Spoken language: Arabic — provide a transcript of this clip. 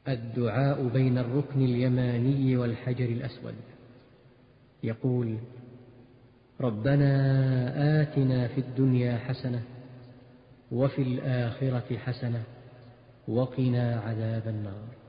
الدعاء بين الركن اليماني والحجر الأسود. يقول: ربنا آتنا في الدنيا حسنة وفي الآخرة حسنة وقنا عذاب النار.